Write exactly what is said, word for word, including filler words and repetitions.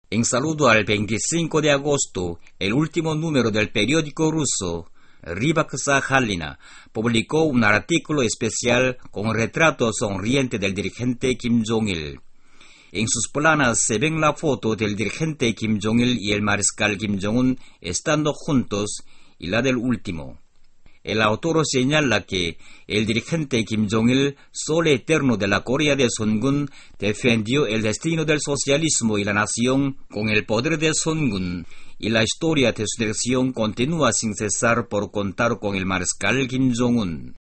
En saludo al veinticinco de agosto, el último número del periódico ruso Rivak Sakhalina publicó un artículo especial con un retrato sonriente del dirigente Kim Jong-il. En sus planas se ven la foto del dirigente Kim Jong-il y el mariscal Kim Jong-un estando juntos y la del último. El autor señala que el dirigente Kim Jong-il, sol eterno de la Corea de Songun, defendió el destino del socialismo y la nación con el poder de Songun, y la historia de su dirección continúa sin cesar por contar con el mariscal Kim Jong-un.